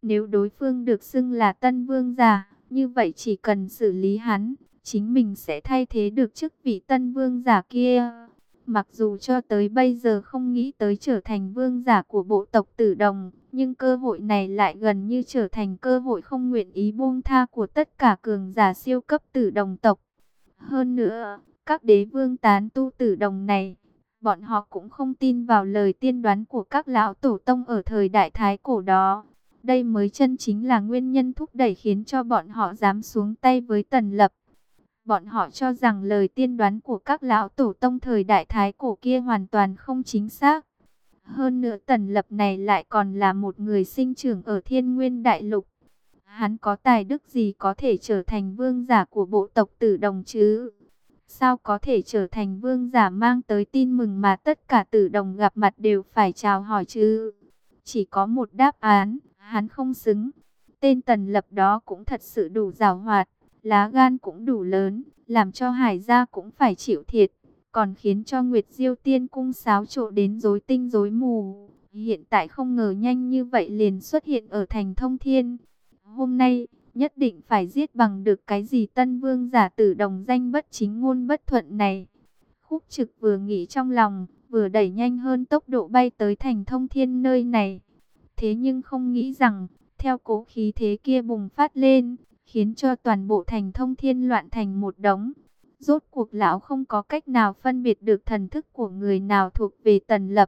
Speaker 1: Nếu đối phương được xưng là tân vương giả, như vậy chỉ cần xử lý hắn, chính mình sẽ thay thế được chức vị tân vương giả kia. Mặc dù cho tới bây giờ không nghĩ tới trở thành vương giả của bộ tộc Tử Đồng, nhưng cơ hội này lại gần như trở thành cơ hội không nguyện ý buông tha của tất cả cường giả siêu cấp Tử Đồng tộc. Hơn nữa, các đế vương tán tu Tử Đồng này, bọn họ cũng không tin vào lời tiên đoán của các lão tổ tông ở thời đại Thái Cổ đó. Đây mới chân chính là nguyên nhân thúc đẩy khiến cho bọn họ dám xuống tay với Tần Lập. Bọn họ cho rằng lời tiên đoán của các lão tổ tông thời đại Thái Cổ kia hoàn toàn không chính xác. Hơn nữa Tần Lập này lại còn là một người sinh trưởng ở Thiên Nguyên Đại Lục. Hắn có tài đức gì có thể trở thành vương giả của bộ tộc Tử Đồng chứ? Sao có thể trở thành vương giả mang tới tin mừng mà tất cả Tử Đồng gặp mặt đều phải chào hỏi chứ? Chỉ có một đáp án, hắn không xứng. Tên Tần Lập đó cũng thật sự đủ giàu hoạt, lá gan cũng đủ lớn, làm cho Hải gia cũng phải chịu thiệt, còn khiến cho Nguyệt Diêu Tiên cung xáo trộn đến rối tinh rối mù. Hiện tại không ngờ nhanh như vậy liền xuất hiện ở thành Thông Thiên. Hôm nay, nhất định phải giết bằng được cái gì tân vương giả Tử Đồng danh bất chính ngôn bất thuận này. Khúc Trực vừa nghĩ trong lòng, vừa đẩy nhanh hơn tốc độ bay tới thành Thông Thiên nơi này. Thế nhưng không nghĩ rằng, theo cố khí thế kia bùng phát lên, khiến cho toàn bộ thành Thông Thiên loạn thành một đống. Rốt cuộc lão không có cách nào phân biệt được thần thức của người nào thuộc về Tần Lập.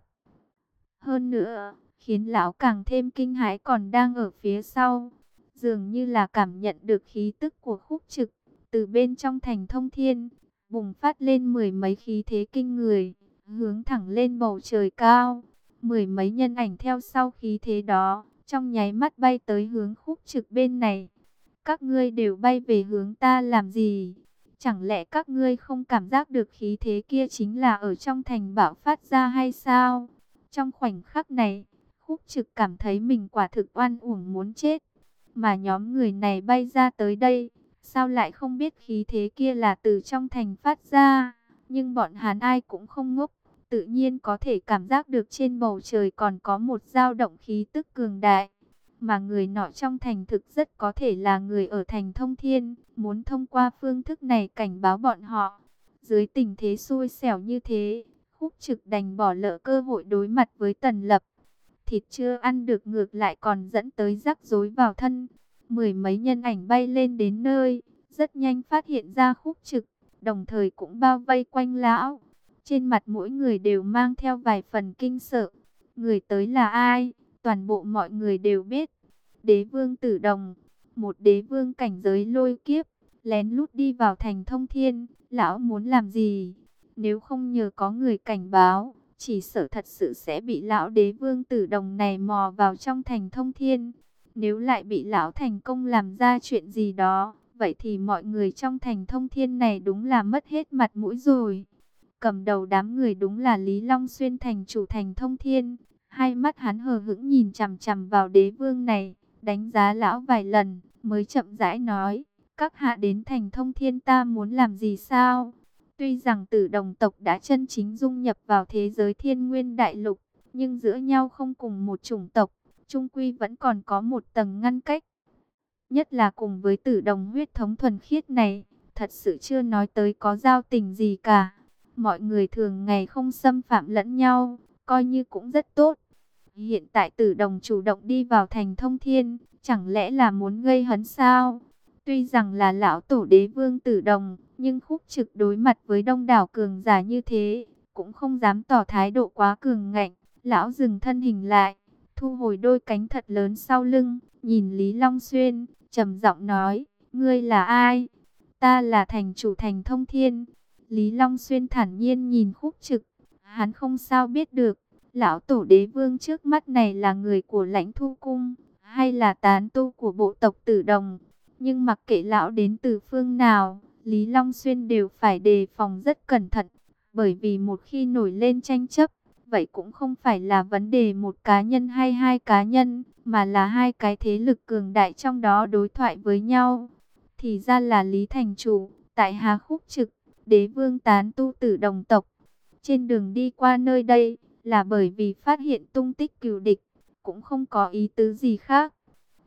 Speaker 1: Hơn nữa, khiến lão càng thêm kinh hãi còn đang ở phía sau. Dường như là cảm nhận được khí tức của Khúc Trực, từ bên trong thành Thông Thiên, bùng phát lên mười mấy khí thế kinh người, hướng thẳng lên bầu trời cao. Mười mấy nhân ảnh theo sau khí thế đó, trong nháy mắt bay tới hướng Khúc Trực bên này. Các ngươi đều bay về hướng ta làm gì? Chẳng lẽ các ngươi không cảm giác được khí thế kia chính là ở trong thành bạo phát ra hay sao? Trong khoảnh khắc này, Khúc Trực cảm thấy mình quả thực oan uổng muốn chết. Mà nhóm người này bay ra tới đây, sao lại không biết khí thế kia là từ trong thành phát ra? Nhưng bọn hắn ai cũng không ngốc, tự nhiên có thể cảm giác được trên bầu trời còn có một dao động khí tức cường đại. Mà người nọ trong thành thực rất có thể là người ở thành Thông Thiên, muốn thông qua phương thức này cảnh báo bọn họ. Dưới tình thế xui xẻo như thế, Khúc Trực đành bỏ lỡ cơ hội đối mặt với Tần Lập. Thịt chưa ăn được ngược lại còn dẫn tới rắc rối vào thân. Mười mấy nhân ảnh bay lên đến nơi, rất nhanh phát hiện ra Khúc Trực, đồng thời cũng bao vây quanh lão. Trên mặt mỗi người đều mang theo vài phần kinh sợ. Người tới là ai? Toàn bộ mọi người đều biết. Đế vương Tử Đồng, một đế vương cảnh giới lôi kiếp, lén lút đi vào thành Thông Thiên. Lão muốn làm gì? Nếu không nhờ có người cảnh báo, chỉ sợ thật sự sẽ bị lão đế vương Tử Đồng này mò vào trong thành Thông Thiên. Nếu lại bị lão thành công làm ra chuyện gì đó, vậy thì mọi người trong thành Thông Thiên này đúng là mất hết mặt mũi rồi. Cầm đầu đám người đúng là Lý Long Xuyên, thành chủ thành Thông Thiên. Hai mắt hắn hờ hững nhìn chằm chằm vào đế vương này, đánh giá lão vài lần, mới chậm rãi nói: các hạ đến thành Thông Thiên ta muốn làm gì sao? Tuy rằng Tử Đồng tộc đã chân chính dung nhập vào thế giới Thiên Nguyên Đại Lục, nhưng giữa nhau không cùng một chủng tộc, chung quy vẫn còn có một tầng ngăn cách. Nhất là cùng với Tử Đồng huyết thống thuần khiết này, thật sự chưa nói tới có giao tình gì cả. Mọi người thường ngày không xâm phạm lẫn nhau, coi như cũng rất tốt. Hiện tại Tử Đồng chủ động đi vào thành Thông Thiên, chẳng lẽ là muốn gây hấn sao? Tuy rằng là lão tổ đế vương Tử Đồng, nhưng Khúc Trực đối mặt với đông đảo cường giả như thế, cũng không dám tỏ thái độ quá cường ngạnh. Lão dừng thân hình lại, thu hồi đôi cánh thật lớn sau lưng, nhìn Lý Long Xuyên, trầm giọng nói: ngươi là ai? Ta là thành chủ thành Thông Thiên. Lý Long Xuyên thản nhiên nhìn Khúc Trực, hắn không sao biết được, lão tổ đế vương trước mắt này là người của Lãnh Thu Cung, hay là tán tu của bộ tộc Tử Đồng. Nhưng mặc kệ lão đến từ phương nào, Lý Long Xuyên đều phải đề phòng rất cẩn thận, bởi vì một khi nổi lên tranh chấp, vậy cũng không phải là vấn đề một cá nhân hay hai cá nhân, mà là hai cái thế lực cường đại trong đó đối thoại với nhau. Thì ra là Lý thành chủ, tại Hà Khúc Trực, đế vương tán tu Tử Đồng tộc. Trên đường đi qua nơi đây, là bởi vì phát hiện tung tích cừu địch, cũng không có ý tứ gì khác.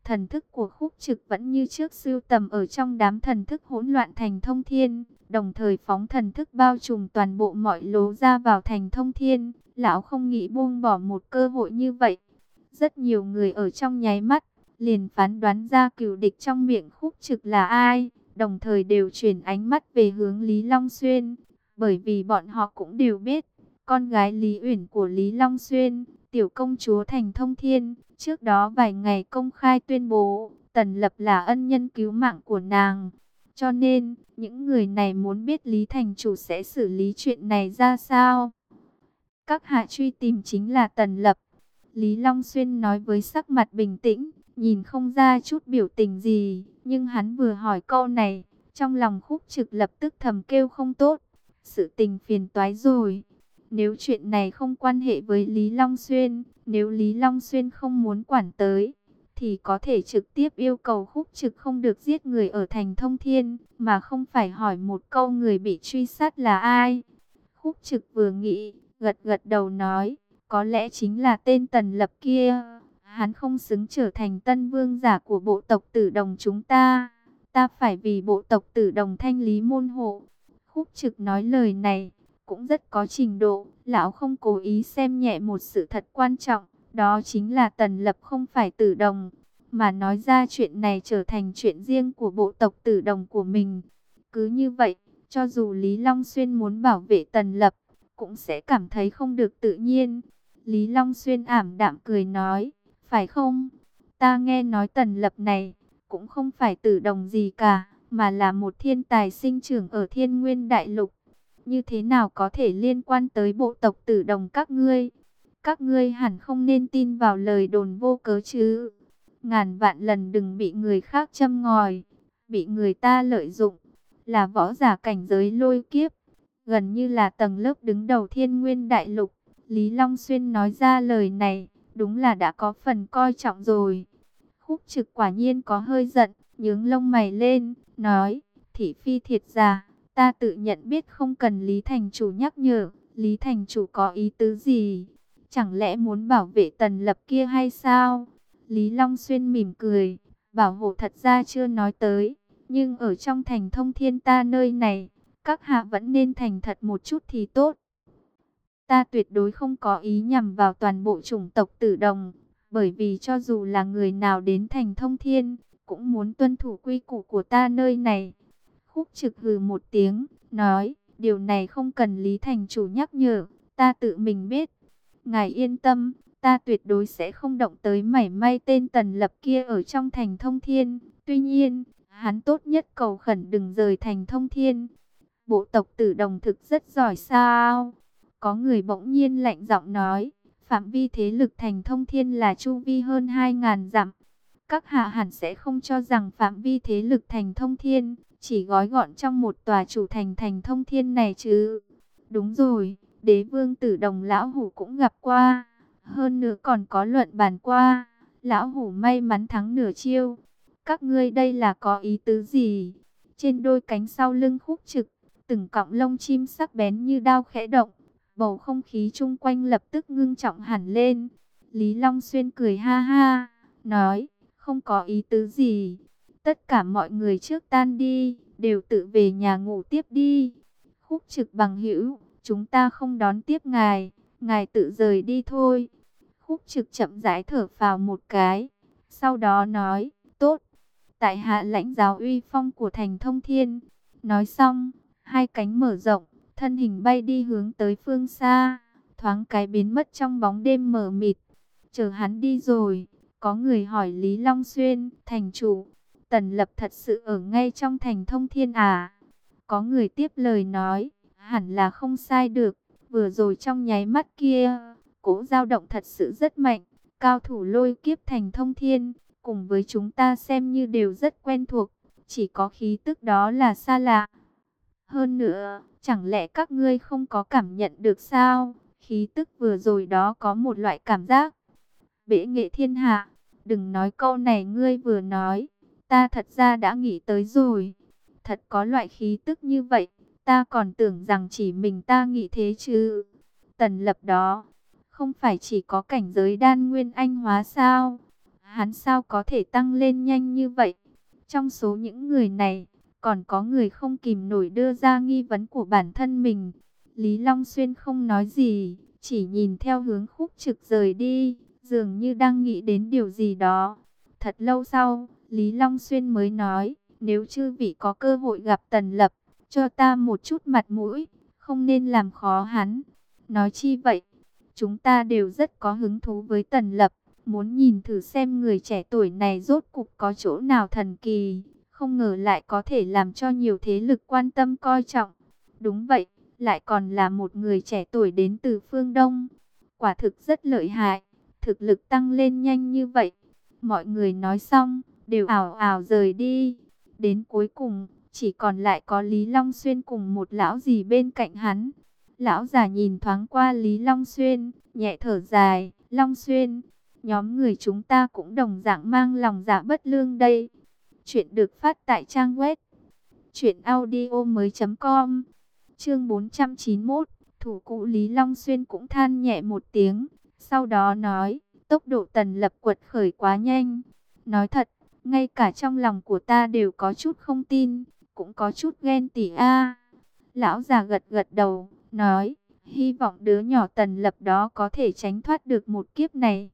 Speaker 1: Thần thức của Khúc Trực vẫn như trước sưu tầm ở trong đám thần thức hỗn loạn thành Thông Thiên, đồng thời phóng thần thức bao trùm toàn bộ mọi lối ra vào thành Thông Thiên. Lão không nghĩ buông bỏ một cơ hội như vậy. Rất nhiều người ở trong nháy mắt liền phán đoán ra cừu địch trong miệng Khúc Trực là ai, đồng thời đều chuyển ánh mắt về hướng Lý Long Xuyên, bởi vì bọn họ cũng đều biết, con gái Lý Uyển của Lý Long Xuyên, tiểu công chúa thành Thông Thiên, trước đó vài ngày công khai tuyên bố Tần Lập là ân nhân cứu mạng của nàng. Cho nên, những người này muốn biết Lý thành chủ sẽ xử lý chuyện này ra sao. Các hạ truy tìm chính là Tần Lập. Lý Long Xuyên nói với sắc mặt bình tĩnh, nhìn không ra chút biểu tình gì, nhưng hắn vừa hỏi câu này, trong lòng Khúc Trực lập tức thầm kêu không tốt. Sự tình phiền toái rồi. Nếu chuyện này không quan hệ với Lý Long Xuyên, nếu Lý Long Xuyên không muốn quản tới, thì có thể trực tiếp yêu cầu Khúc Trực không được giết người ở thành Thông Thiên, mà không phải hỏi một câu người bị truy sát là ai. Khúc Trực vừa nghĩ, gật gật đầu nói, có lẽ chính là tên Tần Lập kia. Hắn không xứng trở thành tân vương giả của bộ tộc Tử Đồng chúng ta. Ta phải vì bộ tộc Tử Đồng thanh lý môn hộ. Khúc Trực nói lời này cũng rất có trình độ. Lão không cố ý xem nhẹ một sự thật quan trọng, đó chính là Tần Lập không phải Tử Đồng, mà nói ra chuyện này trở thành chuyện riêng của bộ tộc Tử Đồng của mình. Cứ như vậy, cho dù Lý Long Xuyên muốn bảo vệ Tần Lập, cũng sẽ cảm thấy không được tự nhiên. Lý Long Xuyên ảm đạm cười nói, phải không? Ta nghe nói Tần Lập này cũng không phải Tử Đồng gì cả, mà là một thiên tài sinh trưởng ở Thiên Nguyên Đại Lục. Như thế nào có thể liên quan tới bộ tộc Tử Đồng các ngươi? Các ngươi hẳn không nên tin vào lời đồn vô cớ chứ. Ngàn vạn lần đừng bị người khác châm ngòi, bị người ta lợi dụng. Là võ giả cảnh giới lôi kiếp, gần như là tầng lớp đứng đầu Thiên Nguyên Đại Lục. Lý Long Xuyên nói ra lời này, đúng là đã có phần coi trọng rồi. Khúc Trực quả nhiên có hơi giận, nhướng lông mày lên, nói, thị phi thiệt giả, ta tự nhận biết không cần Lý thành chủ nhắc nhở. Lý thành chủ có ý tứ gì? Chẳng lẽ muốn bảo vệ Tần Lập kia hay sao? Lý Long Xuyên mỉm cười, bảo hộ thật ra chưa nói tới, nhưng ở trong thành Thông Thiên ta nơi này, các hạ vẫn nên thành thật một chút thì tốt. Ta tuyệt đối không có ý nhằm vào toàn bộ chủng tộc Tử Đồng, bởi vì cho dù là người nào đến thành Thông Thiên, cũng muốn tuân thủ quy củ của ta nơi này. Khúc Trực hừ một tiếng, nói, điều này không cần Lý thành chủ nhắc nhở, ta tự mình biết. Ngài yên tâm, ta tuyệt đối sẽ không động tới mảy may tên Tần Lập kia ở trong thành Thông Thiên. Tuy nhiên, hắn tốt nhất cầu khẩn đừng rời thành Thông Thiên. Bộ tộc Tử Đồng thực rất giỏi sao? Có người bỗng nhiên lạnh giọng nói, phạm vi thế lực thành Thông Thiên là chu vi hơn hai ngàn dặm. Các hạ hẳn sẽ không cho rằng phạm vi thế lực thành Thông Thiên chỉ gói gọn trong một tòa chủ thành thành Thông Thiên này chứ? Đúng rồi, Đế vương Tử Đồng lão hủ cũng gặp qua, hơn nữa còn có luận bàn qua. Lão hủ may mắn thắng nửa chiêu. Các ngươi đây là có ý tứ gì? Trên đôi cánh sau lưng Khúc Trực, từng cọng lông chim sắc bén như đao khẽ động, bầu không khí chung quanh lập tức ngưng trọng hẳn lên. Lý Long Xuyên cười ha ha, nói, không có ý tứ gì. Tất cả mọi người trước tan đi, đều tự về nhà ngủ tiếp đi. Khúc Trực bằng hữu, chúng ta không đón tiếp ngài, ngài tự rời đi thôi. Khúc Trực chậm rãi thở phào một cái, sau đó nói, tốt, tại hạ lãnh giáo uy phong của thành Thông Thiên. Nói xong, hai cánh mở rộng, thân hình bay đi hướng tới phương xa, thoáng cái biến mất trong bóng đêm mờ mịt. Chờ hắn đi rồi, có người hỏi Lý Long Xuyên, thành chủ, Tần Lập thật sự ở ngay trong thành Thông Thiên à? Có người tiếp lời nói, hẳn là không sai được, vừa rồi trong nháy mắt kia, cỗ dao động thật sự rất mạnh, cao thủ lôi kiếp thành Thông Thiên, cùng với chúng ta xem như đều rất quen thuộc, chỉ có khí tức đó là xa lạ. Hơn nữa, chẳng lẽ các ngươi không có cảm nhận được sao? Khí tức vừa rồi đó có một loại cảm giác bệ nghệ thiên hạ. Đừng nói câu này ngươi vừa nói, ta thật ra đã nghĩ tới rồi. Thật có loại khí tức như vậy, ta còn tưởng rằng chỉ mình ta nghĩ thế chứ. Tần Lập đó, không phải chỉ có cảnh giới đan nguyên anh hóa sao? hắn sao có thể tăng lên nhanh như vậy? Trong số những người này, còn có người không kìm nổi đưa ra nghi vấn của bản thân mình. Lý Long Xuyên không nói gì, chỉ nhìn theo hướng Khúc Trực rời đi, dường như đang nghĩ đến điều gì đó. Thật lâu sau, Lý Long Xuyên mới nói, nếu chư vị có cơ hội gặp Tần Lập, cho ta một chút mặt mũi, không nên làm khó hắn. Nói chi vậy? Chúng ta đều rất có hứng thú với Tần Lập, muốn nhìn thử xem người trẻ tuổi này rốt cục có chỗ nào thần kỳ, không ngờ lại có thể làm cho nhiều thế lực quan tâm coi trọng. Đúng vậy, lại còn là một người trẻ tuổi đến từ phương Đông. Quả thực rất lợi hại, thực lực tăng lên nhanh như vậy. Mọi người nói xong, đều ảo ảo rời đi. Đến cuối cùng, chỉ còn lại có Lý Long Xuyên cùng một lão gì bên cạnh hắn. Lão già nhìn thoáng qua Lý Long Xuyên, nhẹ thở dài, Long Xuyên, nhóm người chúng ta cũng đồng dạng mang lòng dạ bất lương đây. Chuyện được phát tại trang web truyện audio mới chấm com. Chương bốn trăm chín mươi mốt, thủ cũ Lý Long Xuyên cũng than nhẹ một tiếng, sau đó nói, tốc độ Tần Lập quật khởi quá nhanh. Nói thật, ngay cả trong lòng của ta đều có chút không tin, cũng có chút ghen tị a. Lão già gật gật đầu, nói, hy vọng đứa nhỏ Tần Lập đó có thể tránh thoát được một kiếp này.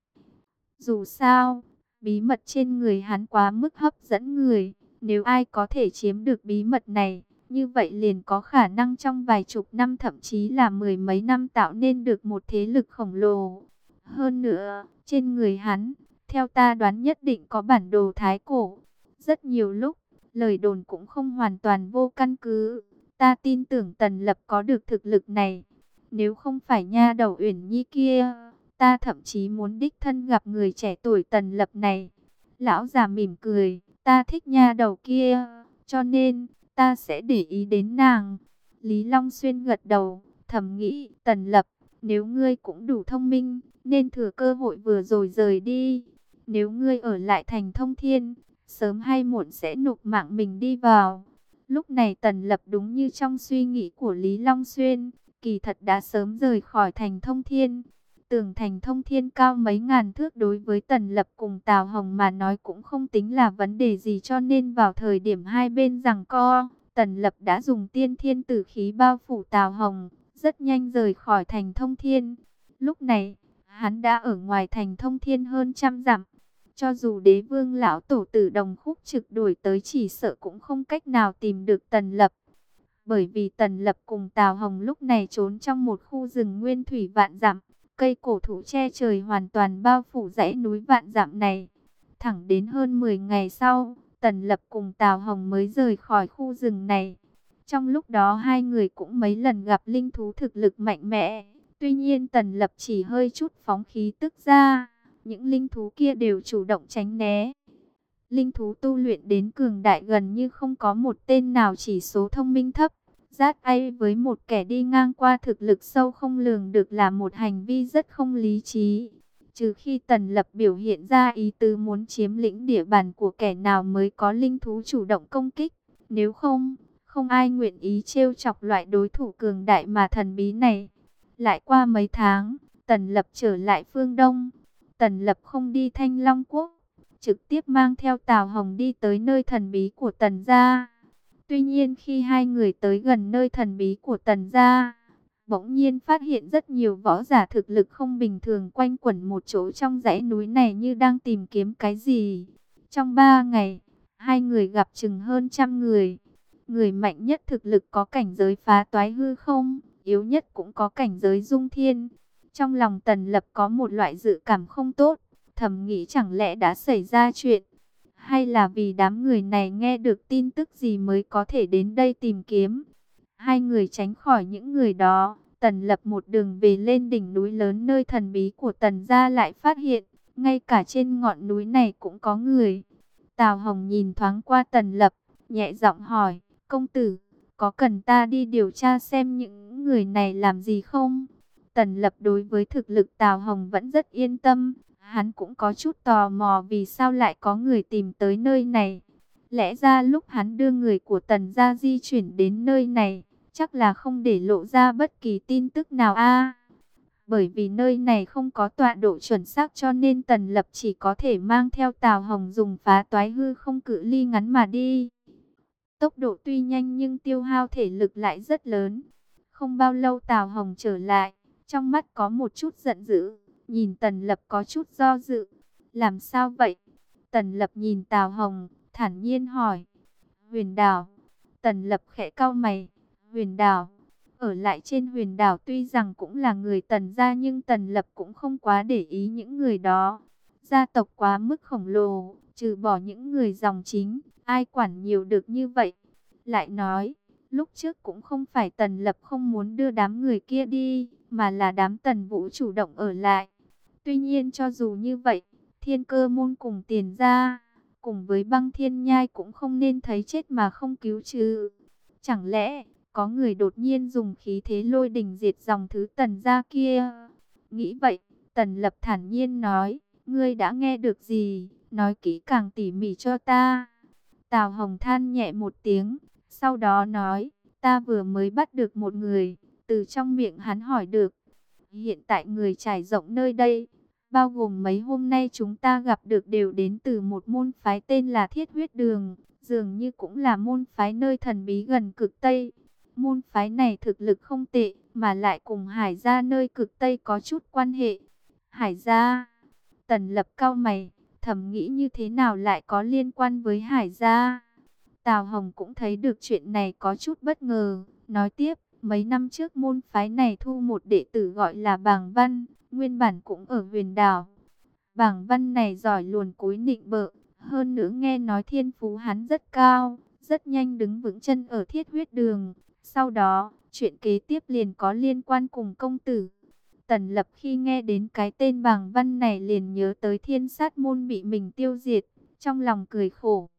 Speaker 1: Dù sao, bí mật trên người hắn quá mức hấp dẫn người, nếu ai có thể chiếm được bí mật này, như vậy liền có khả năng trong vài chục năm thậm chí là mười mấy năm tạo nên được một thế lực khổng lồ. Hơn nữa, trên người hắn, theo ta đoán nhất định có bản đồ thái cổ. Rất nhiều lúc, lời đồn cũng không hoàn toàn vô căn cứ. Ta tin tưởng Tần Lập có được thực lực này. Nếu không phải nha đầu Uyển Nhi kia, ta thậm chí muốn đích thân gặp người trẻ tuổi Tần Lập này. Lão già mỉm cười, ta thích nha đầu kia, cho nên ta sẽ để ý đến nàng. Lý Long Xuyên gật đầu, thầm nghĩ, Tần Lập, nếu ngươi cũng đủ thông minh, nên thừa cơ hội vừa rồi rời đi. Nếu ngươi ở lại thành Thông Thiên, sớm hay muộn sẽ nộp mạng mình đi vào. Lúc này Tần Lập đúng như trong suy nghĩ của Lý Long Xuyên, kỳ thật đã sớm rời khỏi thành Thông Thiên. Tường thành Thông Thiên cao mấy ngàn thước đối với Tần Lập cùng Tào Hồng mà nói cũng không tính là vấn đề gì, cho nên vào thời điểm hai bên giằng co, Tần Lập đã dùng tiên thiên tử khí bao phủ Tào Hồng, rất nhanh rời khỏi thành Thông Thiên. Lúc này, hắn đã ở ngoài thành Thông Thiên hơn trăm dặm. Cho dù đế vương lão tổ tử Đồng Khúc Trực đuổi tới chỉ sợ cũng không cách nào tìm được Tần Lập. Bởi vì Tần Lập cùng Tào Hồng lúc này trốn trong một khu rừng nguyên thủy vạn dặm. Cây cổ thụ che trời hoàn toàn bao phủ dãy núi vạn dặm này. Thẳng đến hơn mười ngày sau, Tần Lập cùng Tào Hồng mới rời khỏi khu rừng này. Trong lúc đó hai người cũng mấy lần gặp linh thú thực lực mạnh mẽ. Tuy nhiên Tần Lập chỉ hơi chút phóng khí tức ra, những linh thú kia đều chủ động tránh né. Linh thú tu luyện đến cường đại gần như không có một tên nào chỉ số thông minh thấp. Giát ai với một kẻ đi ngang qua thực lực sâu không lường được là một hành vi rất không lý trí. Trừ khi Tần Lập biểu hiện ra ý tứ muốn chiếm lĩnh địa bàn của kẻ nào mới có linh thú chủ động công kích. Nếu không, không ai nguyện ý trêu chọc loại đối thủ cường đại mà thần bí này. Lại qua mấy tháng, Tần Lập trở lại phương Đông. Tần Lập không đi Thanh Long Quốc, trực tiếp mang theo Tào Hồng đi tới nơi thần bí của Tần gia. Tuy nhiên khi hai người tới gần nơi thần bí của Tần gia, bỗng nhiên phát hiện rất nhiều võ giả thực lực không bình thường quanh quẩn một chỗ trong dãy núi này như đang tìm kiếm cái gì. Trong ba ngày, hai người gặp chừng hơn trăm người. Người mạnh nhất thực lực có cảnh giới phá toái hư không, yếu nhất cũng có cảnh giới dung thiên. Trong lòng Tần Lập có một loại dự cảm không tốt, thầm nghĩ chẳng lẽ đã xảy ra chuyện. Hay là vì đám người này nghe được tin tức gì mới có thể đến đây tìm kiếm. Hai người tránh khỏi những người đó. Tần Lập một đường về lên đỉnh núi lớn nơi thần bí của Tần gia lại phát hiện. Ngay cả trên ngọn núi này cũng có người. Tào Hồng nhìn thoáng qua Tần Lập, nhẹ giọng hỏi, công tử, có cần ta đi điều tra xem những người này làm gì không? Tần Lập đối với thực lực Tào Hồng vẫn rất yên tâm. Hắn cũng có chút tò mò vì sao lại có người tìm tới nơi này. Lẽ ra lúc hắn đưa người của Tần gia di chuyển đến nơi này, chắc là không để lộ ra bất kỳ tin tức nào a. Bởi vì nơi này không có tọa độ chuẩn xác cho nên Tần Lập chỉ có thể mang theo Tào Hồng dùng phá toái hư không cự ly ngắn mà đi. Tốc độ tuy nhanh nhưng tiêu hao thể lực lại rất lớn. Không bao lâu Tào Hồng trở lại, trong mắt có một chút giận dữ, nhìn Tần Lập có chút do dự. Làm sao vậy? Tần Lập nhìn Tào Hồng, thản nhiên hỏi. Huyền đảo. Tần Lập khẽ cau mày. Huyền đảo. Ở lại trên huyền đảo tuy rằng cũng là người Tần gia nhưng Tần Lập cũng không quá để ý những người đó. Gia tộc quá mức khổng lồ, trừ bỏ những người dòng chính, ai quản nhiều được như vậy. Lại nói, lúc trước cũng không phải Tần Lập không muốn đưa đám người kia đi, mà là đám Tần Vũ chủ động ở lại. Tuy nhiên cho dù như vậy, Thiên Cơ môn cùng Tiền gia, cùng với Băng Thiên Nhai cũng không nên thấy chết mà không cứu chứ. Chẳng lẽ có người đột nhiên dùng khí thế lôi đình diệt dòng thứ Tần gia kia? Nghĩ vậy, Tần Lập thản nhiên nói, ngươi đã nghe được gì? Nói kỹ càng tỉ mỉ cho ta. Tào Hồng than nhẹ một tiếng, sau đó nói, ta vừa mới bắt được một người, từ trong miệng hắn hỏi được. Hiện tại người trải rộng nơi đây, bao gồm mấy hôm nay chúng ta gặp được đều đến từ một môn phái tên là Thiết Huyết Đường, dường như cũng là môn phái nơi thần bí gần cực Tây. Môn phái này thực lực không tệ, mà lại cùng Hải gia nơi cực Tây có chút quan hệ. Hải gia? Tần Lập cau mày, thầm nghĩ như thế nào lại có liên quan với Hải gia? Tào Hồng cũng thấy được chuyện này có chút bất ngờ, nói tiếp, mấy năm trước môn phái này thu một đệ tử gọi là Bàng Văn, nguyên bản cũng ở huyền đảo. Bàng Văn này giỏi luồn cúi nịnh bợ, hơn nữa nghe nói thiên phú hắn rất cao, rất nhanh đứng vững chân ở Thiết Huyết Đường. Sau đó, chuyện kế tiếp liền có liên quan cùng công tử. Tần Lập khi nghe đến cái tên Bàng Văn này liền nhớ tới Thiên Sát môn bị mình tiêu diệt, trong lòng cười khổ.